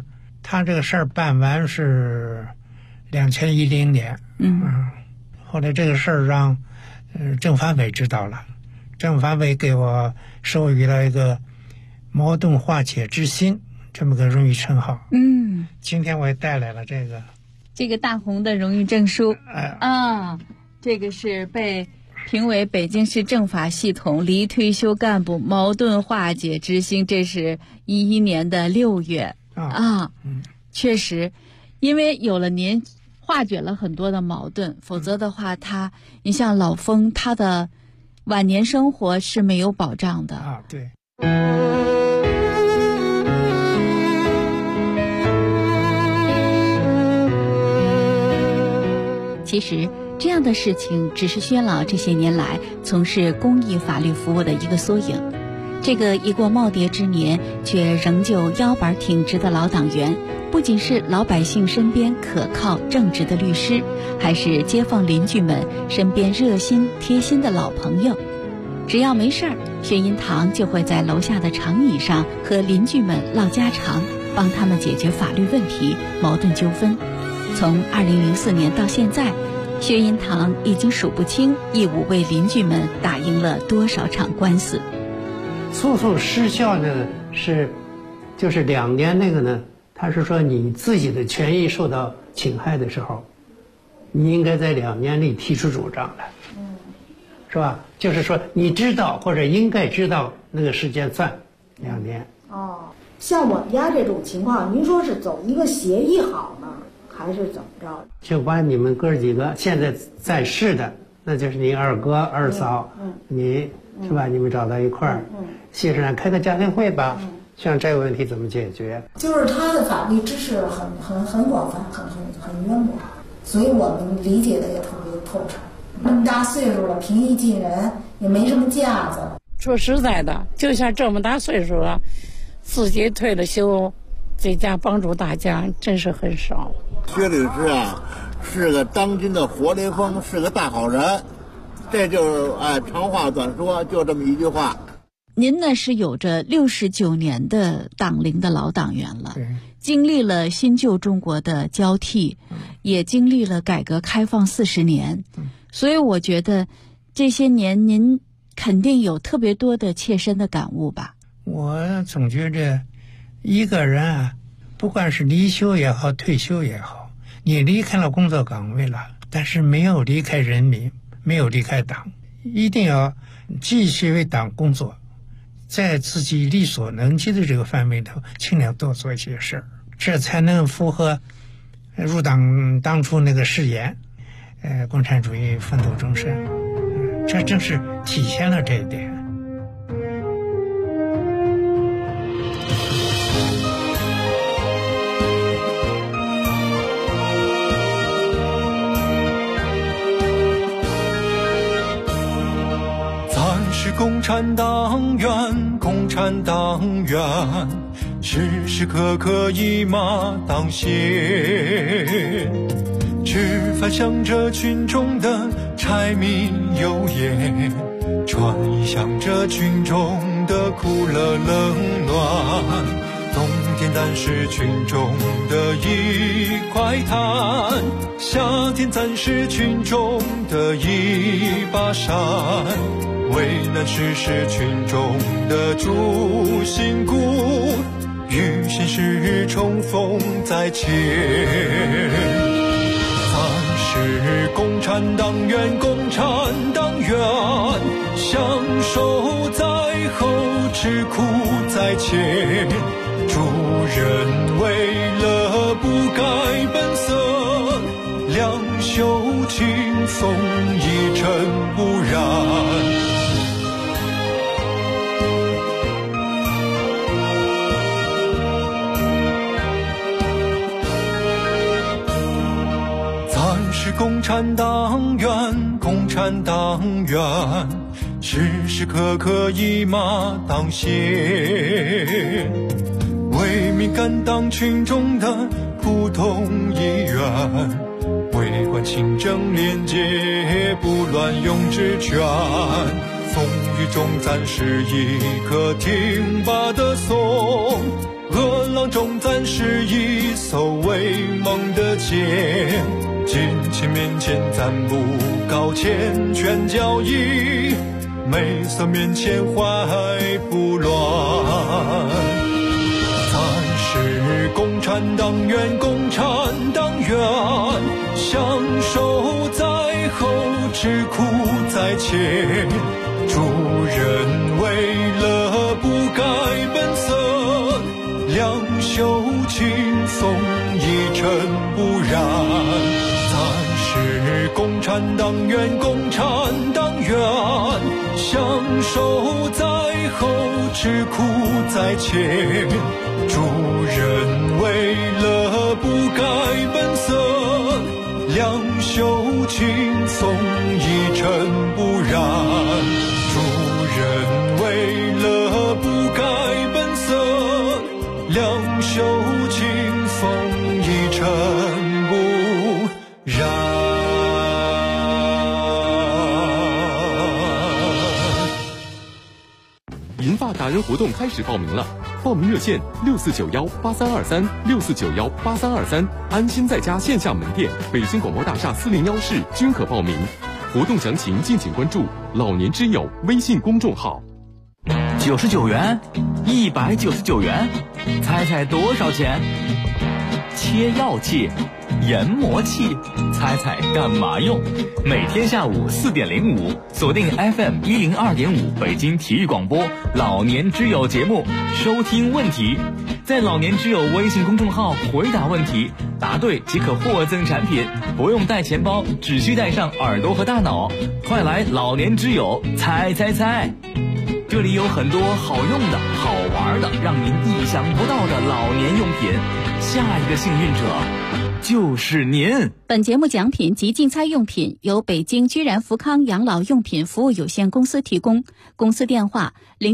他这个事儿办完是2010年，后来这个事儿让政法委知道了，政法委给我授予了一个矛盾化解之星这么个荣誉称号。今天我也带来了这个大红的荣誉证书。这个是被评为北京市政法系统离退休干部矛盾化解之星，这是11年的6月确实，因为有了您化解了很多的矛盾，否则的话你像老封他的晚年生活是没有保障的对。 其实这样的事情只是薛老这些年来从事公益法律服务的一个缩影。这个已过耄耋之年却仍旧腰板挺直的老党员，不仅是老百姓身边可靠正直的律师，还是街坊邻居们身边热心贴心的老朋友。只要没事儿，薛银堂就会在楼下的长椅上和邻居们唠家常，帮他们解决法律问题、矛盾纠纷。从2004年到现在，薛银堂已经数不清义务为邻居们打赢了多少场官司。 诉讼失效呢就是2年那个呢，他是说你自己的权益受到侵害的时候，你应该在2年内提出主张来，是吧？就是说你知道或者应该知道那个时间算2年。 像我们家这种情况，您说是走一个协议好呢，还是怎么着？ 就把你们哥几个现在在世的，那就是你二哥二嫂，你是吧？你们找到一块儿，系上开个家庭会吧。像这个问题怎么解决？ 就是他的法律知识很广泛，很渊博，所以我们理解的也特别透彻。那么大岁数了，平易近人，也没什么架子。 说实在的，就像这么大岁数了，自己退了休，在家帮助大家，真是很少。 薛律师啊，是个当今的活雷锋，是个大好人。这就是长话短说，就这么一句话。 您呢是有着69年的党龄的老党员了，经历了新旧中国的交替，也经历了改革开放40年，所以我觉得这些年您肯定有特别多的切身的感悟吧。 我总觉着一个人啊，不管是离休也好，退休也好，你离开了工作岗位了，但是没有离开人民，没有离开党，一定要继续为党工作，在自己力所能及的这个范围头尽量多做一些事儿，这才能符合入党当初那个誓言，共产主义奋斗终身，这正是体现了这一点。 是共产党员，共产党员，时时刻刻一马当先，吃饭向着群众的柴米油盐，穿衣向着群众的苦乐冷暖，冬天咱是群众的一块炭，夏天咱是群众的一把伞，为难时是群众的主心骨，与现实冲锋在前。咱是共产党员，共产党员，享受在后，吃苦在前。主人为了不改本色，两袖清风一尘不染。是共产党员，共产党员，时时刻刻一马当先，为民敢当群众的普通一员，为官清正廉洁，不乱用职权，风雨中咱是一棵挺拔的松， 恶浪中暂时一艘微梦的舰，金钱面前暂不高见，全交易，美色面前怀不乱。暂时共产党员，共产党员，享受在后，吃苦在前。主人为了不改本色，两袖清风一尘不染。暂时共产党员，共产党员，享受在后，吃苦在前。主人为了不改本色，两袖清风一尘不染。主人为了不改本色，两袖清风一尘不染。 银发达人活动开始报名了，报名热线6491832364918323，安心在家线下门店、北京广播大厦401室均可报名。活动详情敬请关注老年之友微信公众号。 99元，199元，猜猜多少钱？切药器、研磨器，猜猜干嘛用？每天下午4点05，锁定 FM 102.5北京体育广播老年之友节目，收听问题，在老年之友微信公众号回答问题，答对即可获赠产品，不用带钱包，只需带上耳朵和大脑。快来老年之友猜猜猜！这里有很多好用的、好玩的，让您意想不到的老年用品。下一个幸运者就是您。 本节目奖品及竞猜用品由北京居然福康养老用品服务有限公司提供，公司电话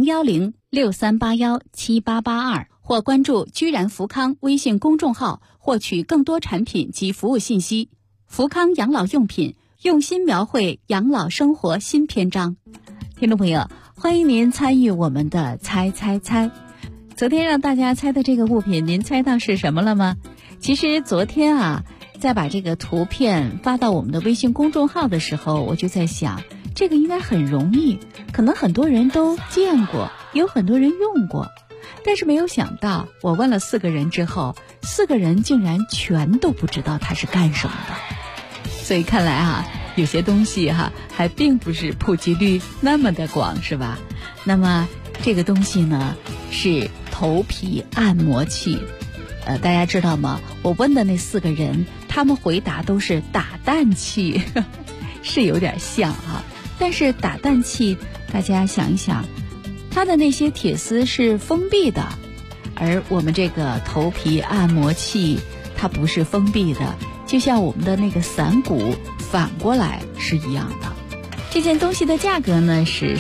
01063817882，或关注居然福康微信公众号获取更多产品及服务信息。福康养老用品，用心描绘养老生活新篇章。听众朋友，欢迎您参与我们的猜猜猜。昨天让大家猜的这个物品，您猜到是什么了吗？其实昨天在把这个图片发到我们的微信公众号的时候，我就在想，这个应该很容易，可能很多人都见过，有很多人用过。但是没有想到，我问了4个人之后，4个人竟然全都不知道它是干什么的。所以看来有些东西还并不是普及率那么的广，是吧？那么这个东西呢是头皮按摩器。大家知道吗？我问的那4个人，他们回答都是打蛋器，是有点像但是打蛋器，大家想一想，它的那些铁丝是封闭的，而我们这个头皮按摩器，它不是封闭的，就像我们的那个伞骨反过来是一样的。这件东西的价格呢是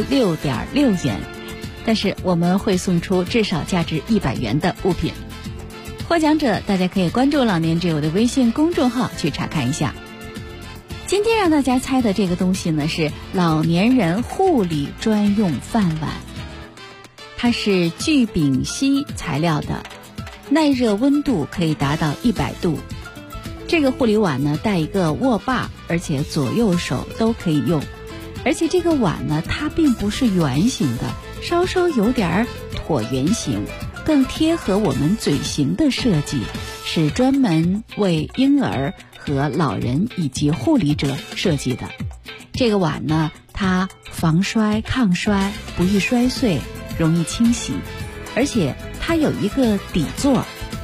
16.6元，但是我们会送出至少价值100元的物品。获奖者大家可以关注老年之友的微信公众号去查看一下。今天让大家猜的这个东西呢是老年人护理专用饭碗，它是聚丙烯材料的，耐热温度可以达到100度。这个护理碗呢带一个握把，而且左右手都可以用。而且这个碗呢它并不是圆形的，稍稍有点椭圆形，更贴合我们嘴型的设计，是专门为婴儿和老人以及护理者设计的。这个碗呢它防摔抗摔，不易摔碎，容易清洗，而且它有一个底座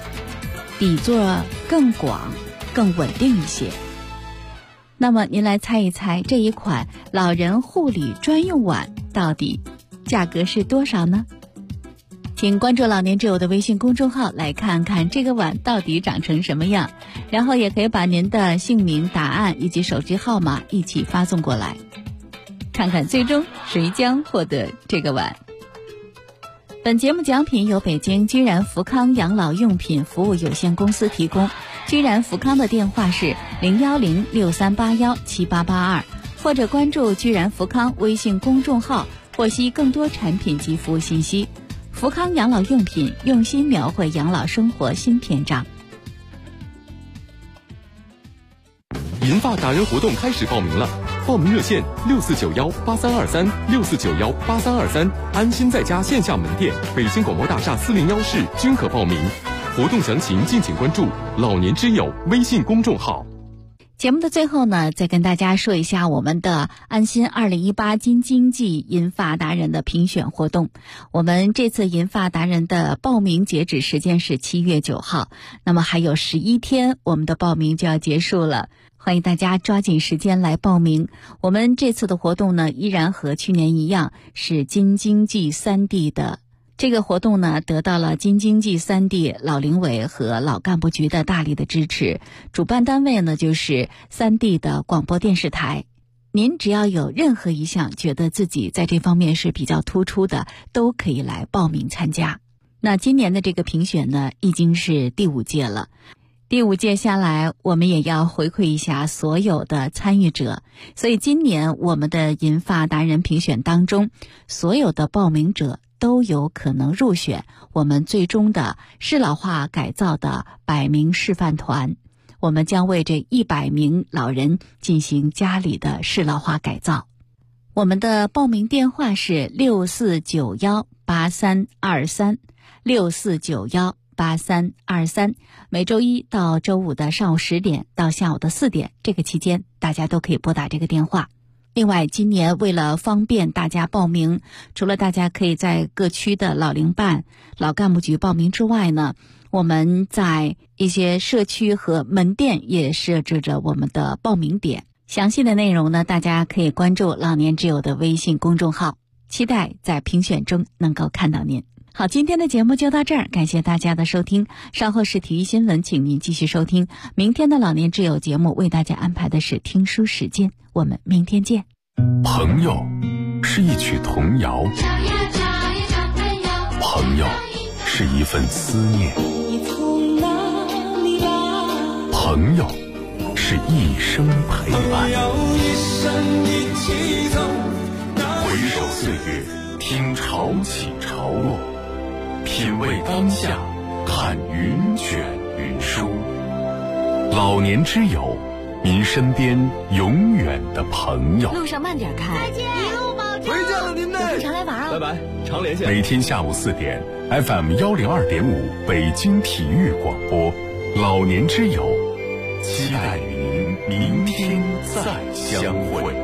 更广更稳定一些。那么您来猜一猜，这一款老人护理专用碗到底价格是多少呢？请关注老年之友的微信公众号，来看看这个碗到底长成什么样，然后也可以把您的姓名、答案以及手机号码一起发送过来，看看最终谁将获得这个碗。本节目奖品由北京居然福康养老用品服务有限公司提供，居然福康的电话是01063817882，或者关注居然福康微信公众号，获悉更多产品及服务信息。 福康养老用品用心描绘养老生活新篇章。 银发达人活动开始报名了，报名热线6491832364918323，安心在家线下门店、北京广播大厦401室均可报名。活动详情敬请关注老年之友微信公众号。 节目的最后呢，再跟大家说一下我们的安心2018金经济银发达人的评选活动。我们这次银发达人的报名截止时间是7月9号，那么还有11天，我们的报名就要结束了。欢迎大家抓紧时间来报名。我们这次的活动呢，依然和去年一样，是京津冀3地的。这个活动呢，得到了京津冀3地老龄委和老干部局的大力的支持。主办单位呢，就是3地的广播电视台。您只要有任何一项觉得自己在这方面是比较突出的，都可以来报名参加。那今年的这个评选呢，已经是第5届了。第5届下来，我们也要回馈一下所有的参与者。所以今年我们的银发达人评选当中，所有的报名者都有可能入选我们最终的适老化改造的100名示范团。我们将为这100名老人进行家里的适老化改造。我们的报名电话是64918323，64918323，每周一到周五的上午10点到下午的4点，这个期间大家都可以拨打这个电话。另外，今年为了方便大家报名，除了大家可以在各区的老龄办、老干部局报名之外呢，我们在一些社区和门店也设置着我们的报名点。详细的内容呢，大家可以关注老年之友的微信公众号，期待在评选中能够看到您。好，今天的节目就到这儿，感谢大家的收听。稍后是体育新闻，请您继续收听。明天的老年之友节目为大家安排的是听书时间，我们明天见。 朋友是一曲童谣，朋友是一份思念，朋友是一生陪伴。回首岁月，听潮起潮落，品味当下，看云卷云舒。老年之友，您身边永远的朋友。 路上慢点开， 再见，一路保重。 回见了您呢， 有空常来玩啊。 拜拜，常连线。 每天下午4点 FM 102.5北京体育广播，老年之友，期待与您明天再相会。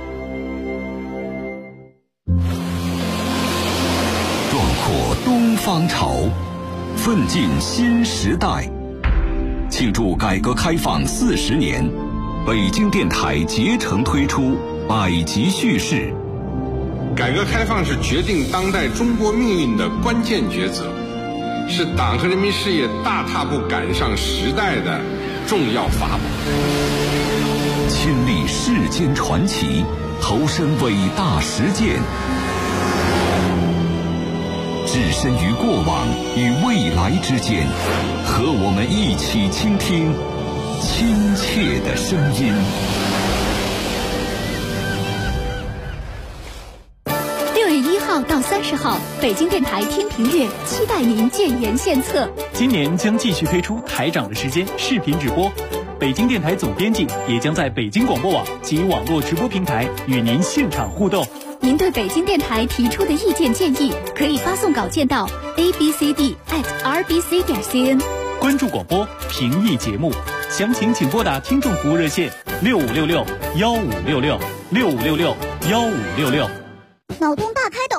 壮阔东方潮，奋进新时代。庆祝改革开放40年，北京电台竭诚推出百集叙事。 改革开放是决定当代中国命运的关键抉择，是党和人民事业大踏步赶上时代的重要法宝。 亲历世间传奇，投身伟大实践，置身于过往与未来之间，和我们一起倾听亲切的声音。 6月1号到30号，北京电台听评月，期待您建言献策。 今年将继续推出台长的时间视频直播，北京电台总编辑也将在北京广播网及网络直播平台与您现场互动。 您对北京电台提出的意见建议，可以发送稿件到 abcd@rbc.cn。 关注广播，评议节目，详情请拨打听众服务热线6566-1566，6566-1566。 脑洞大开的